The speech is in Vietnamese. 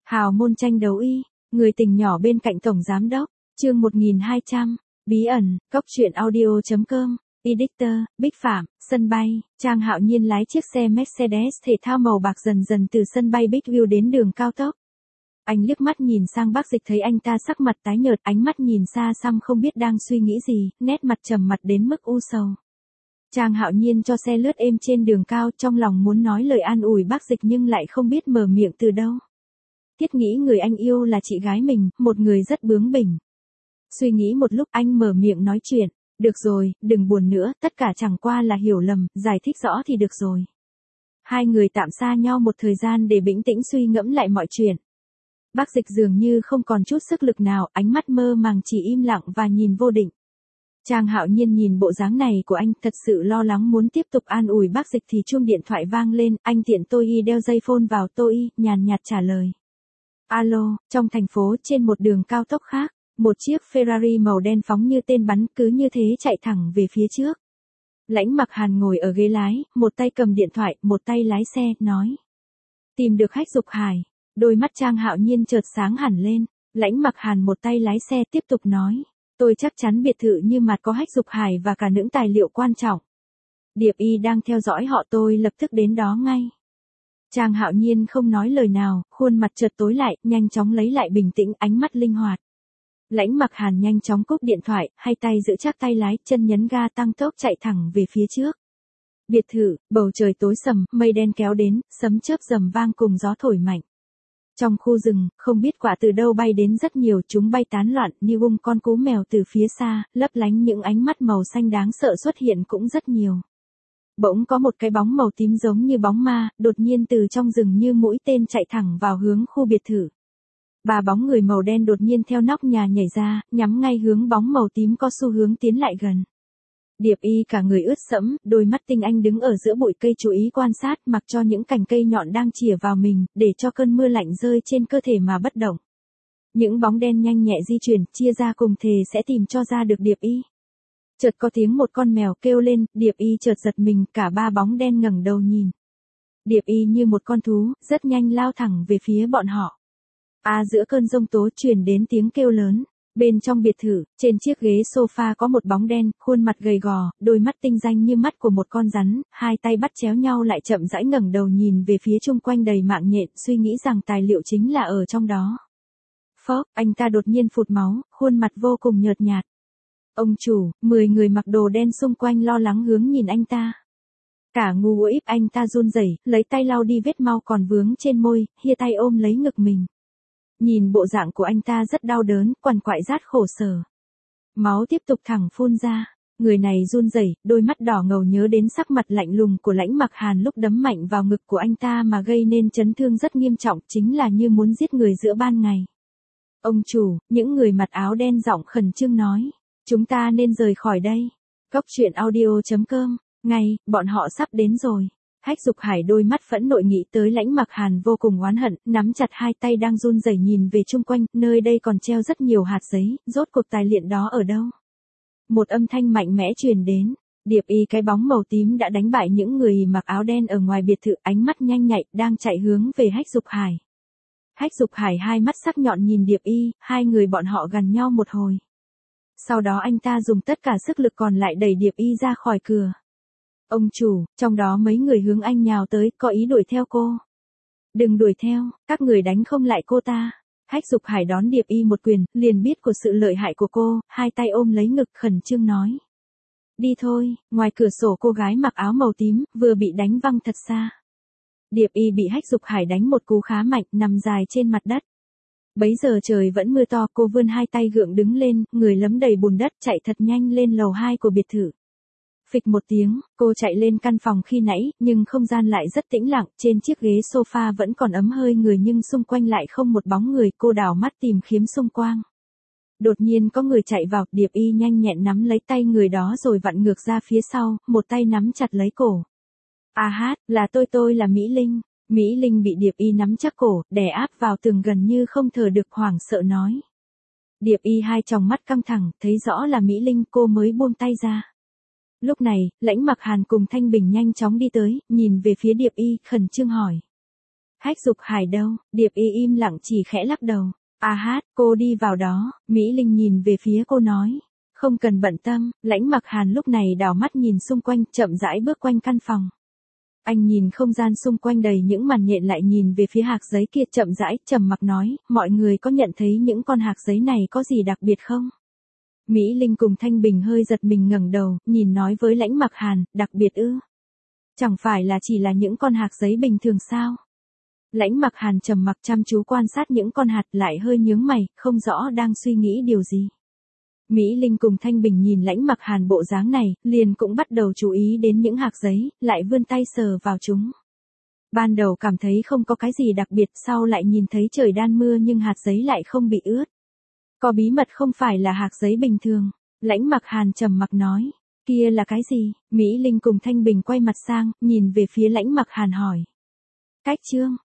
Hào môn tranh đấu y, người tình nhỏ bên cạnh tổng giám đốc, chương 1200, bí ẩn, cóc truyện audio.com, editor, Bích Phạm, sân bay, Trang Hạo Nhiên lái chiếc xe Mercedes thể thao màu bạc dần dần từ sân bay Big View đến đường cao tốc. Anh liếc mắt nhìn sang Bác Dịch thấy anh ta sắc mặt tái nhợt, ánh mắt nhìn xa xăm không biết đang suy nghĩ gì, nét mặt trầm mặt đến mức u sầu. Trang Hạo Nhiên cho xe lướt êm trên đường cao, trong lòng muốn nói lời an ủi Bác Dịch nhưng lại không biết mở miệng từ đâu. Thiết nghĩ người anh yêu là chị gái mình, một người rất bướng bỉnh. Suy nghĩ một lúc anh mở miệng nói chuyện, được rồi, đừng buồn nữa, tất cả chẳng qua là hiểu lầm, giải thích rõ thì được rồi. Hai người tạm xa nhau một thời gian để bình tĩnh suy ngẫm lại mọi chuyện. Bác Dịch dường như không còn chút sức lực nào, ánh mắt mơ màng chỉ im lặng và nhìn vô định. Trang Hạo Nhiên nhìn bộ dáng này của anh, thật sự lo lắng muốn tiếp tục an ủi Bác Dịch thì chuông điện thoại vang lên, anh tiện tôi y đeo dây phone vào tôi y, nhàn nhạt trả lời. Alo, trong thành phố trên một đường cao tốc khác, một chiếc Ferrari màu đen phóng như tên bắn cứ như thế chạy thẳng về phía trước. Lãnh Mặc Hàn ngồi ở ghế lái, một tay cầm điện thoại, một tay lái xe, nói. Tìm được Hách Dục Hải, đôi mắt Trang Hạo Nhiên chợt sáng hẳn lên, Lãnh Mặc Hàn một tay lái xe tiếp tục nói. Tôi chắc chắn biệt thự như mặt có Hách Dục Hải và cả những tài liệu quan trọng. Điệp Y đang theo dõi họ, tôi lập tức đến đó ngay. Trang Hạo Nhiên không nói lời nào, khuôn mặt chợt tối lại, nhanh chóng lấy lại bình tĩnh, ánh mắt linh hoạt. Lãnh Mặc Hàn nhanh chóng cúp điện thoại, hai tay giữ chắc tay lái, chân nhấn ga tăng tốc chạy thẳng về phía trước. Biệt thự, bầu trời tối sầm, mây đen kéo đến, sấm chớp rầm vang cùng gió thổi mạnh. Trong khu rừng, không biết quả từ đâu bay đến rất nhiều, chúng bay tán loạn như con cú mèo từ phía xa, lấp lánh những ánh mắt màu xanh đáng sợ xuất hiện cũng rất nhiều. Bỗng có một cái bóng màu tím giống như bóng ma, đột nhiên từ trong rừng như mũi tên chạy thẳng vào hướng khu biệt thự. Ba bóng người màu đen đột nhiên theo nóc nhà nhảy ra, nhắm ngay hướng bóng màu tím có xu hướng tiến lại gần. Điệp Y cả người ướt sẫm, đôi mắt tinh anh đứng ở giữa bụi cây chú ý quan sát, mặc cho những cành cây nhọn đang chĩa vào mình, để cho cơn mưa lạnh rơi trên cơ thể mà bất động. Những bóng đen nhanh nhẹ di chuyển, chia ra cùng thề sẽ tìm cho ra được Điệp Y. Chợt có tiếng một con mèo kêu lên, Điệp Y chợt giật mình, cả ba bóng đen ngẩng đầu nhìn. Điệp Y như một con thú, rất nhanh lao thẳng về phía bọn họ. Giữa cơn giông tố truyền đến tiếng kêu lớn. Bên trong biệt thự, trên chiếc ghế sofa có một bóng đen, khuôn mặt gầy gò, đôi mắt tinh danh như mắt của một con rắn, hai tay bắt chéo nhau lại chậm rãi ngẩng đầu nhìn về phía chung quanh đầy mạng nhện, suy nghĩ rằng tài liệu chính là ở trong đó. Phốc, anh ta đột nhiên phụt máu, khuôn mặt vô cùng nhợt nhạt. Ông chủ, 10 người mặc đồ đen xung quanh lo lắng hướng nhìn anh ta. Cả ngu íp anh ta run rẩy, lấy tay lau đi vết mau còn vướng trên môi, hia tay ôm lấy ngực mình. Nhìn bộ dạng của anh ta rất đau đớn, quằn quại rát khổ sở. Máu tiếp tục thẳng phun ra, người này run rẩy, đôi mắt đỏ ngầu nhớ đến sắc mặt lạnh lùng của Lãnh Mặc Hàn lúc đấm mạnh vào ngực của anh ta mà gây nên chấn thương rất nghiêm trọng, chính là như muốn giết người giữa ban ngày. Ông chủ, những người mặc áo đen giọng khẩn trương nói, chúng ta nên rời khỏi đây. Cóc truyện audio.com, ngay, bọn họ sắp đến rồi. Hách Dục Hải đôi mắt phẫn nộ nghĩ tới Lãnh Mặc Hàn vô cùng oán hận, nắm chặt hai tay đang run rẩy nhìn về chung quanh, nơi đây còn treo rất nhiều hạt giấy, rốt cuộc tài liệu đó ở đâu? Một âm thanh mạnh mẽ truyền đến, Điệp Y cái bóng màu tím đã đánh bại những người mặc áo đen ở ngoài biệt thự, ánh mắt nhanh nhạy, đang chạy hướng về Hách Dục Hải. Hách Dục Hải hai mắt sắc nhọn nhìn Điệp Y, hai người bọn họ gần nhau một hồi. Sau đó anh ta dùng tất cả sức lực còn lại đẩy Điệp Y ra khỏi cửa. Ông chủ, trong đó mấy người hướng anh nhào tới, có ý đuổi theo cô. Đừng đuổi theo, các người đánh không lại cô ta. Hách Dục Hải đón Điệp Y một quyền, liền biết của sự lợi hại của cô, hai tay ôm lấy ngực khẩn trương nói. Đi thôi, ngoài cửa sổ cô gái mặc áo màu tím, vừa bị đánh văng thật xa. Điệp Y bị Hách Dục Hải đánh một cú khá mạnh, nằm dài trên mặt đất. Bấy giờ trời vẫn mưa to, cô vươn hai tay gượng đứng lên, người lấm đầy bùn đất, chạy thật nhanh lên lầu 2 của biệt thự. Phịch một tiếng, cô chạy lên căn phòng khi nãy, nhưng không gian lại rất tĩnh lặng, trên chiếc ghế sofa vẫn còn ấm hơi người nhưng xung quanh lại không một bóng người, cô đảo mắt tìm kiếm xung quanh. Đột nhiên có người chạy vào, Điệp Y nhanh nhẹn nắm lấy tay người đó rồi vặn ngược ra phía sau, một tay nắm chặt lấy cổ. Là tôi là Mỹ Linh. Mỹ Linh bị Điệp Y nắm chắc cổ, đè áp vào tường gần như không thở được, hoảng sợ nói. Điệp Y hai tròng mắt căng thẳng, thấy rõ là Mỹ Linh, cô mới buông tay ra. Lúc này, Lãnh Mặc Hàn cùng Thanh Bình nhanh chóng đi tới, nhìn về phía Điệp Y, khẩn trương hỏi. Hách Dục Hải đâu? Điệp Y im lặng chỉ khẽ lắc đầu. A hát, cô đi vào đó. Mỹ Linh nhìn về phía cô nói. Không cần bận tâm. Lãnh Mặc Hàn lúc này đảo mắt nhìn xung quanh, chậm rãi bước quanh căn phòng. Anh nhìn không gian xung quanh đầy những màn nhện, lại nhìn về phía hạc giấy kia, chậm rãi, trầm mặc nói, mọi người có nhận thấy những con hạc giấy này có gì đặc biệt không? Mỹ Linh cùng Thanh Bình hơi giật mình ngẩng đầu, nhìn nói với Lãnh Mặc Hàn, đặc biệt ư? Chẳng phải là chỉ là những con hạc giấy bình thường sao? Lãnh Mặc Hàn trầm mặc chăm chú quan sát những con hạt, lại hơi nhướng mày, không rõ đang suy nghĩ điều gì. Mỹ Linh cùng Thanh Bình nhìn Lãnh Mặc Hàn bộ dáng này, liền cũng bắt đầu chú ý đến những hạt giấy, lại vươn tay sờ vào chúng. Ban đầu cảm thấy không có cái gì đặc biệt, sau lại nhìn thấy trời đang mưa nhưng hạt giấy lại không bị ướt. Có bí mật không phải là hạt giấy bình thường. Lãnh Mặc Hàn trầm mặc nói, kia là cái gì? Mỹ Linh cùng Thanh Bình quay mặt sang, nhìn về phía Lãnh Mặc Hàn hỏi. Cách chương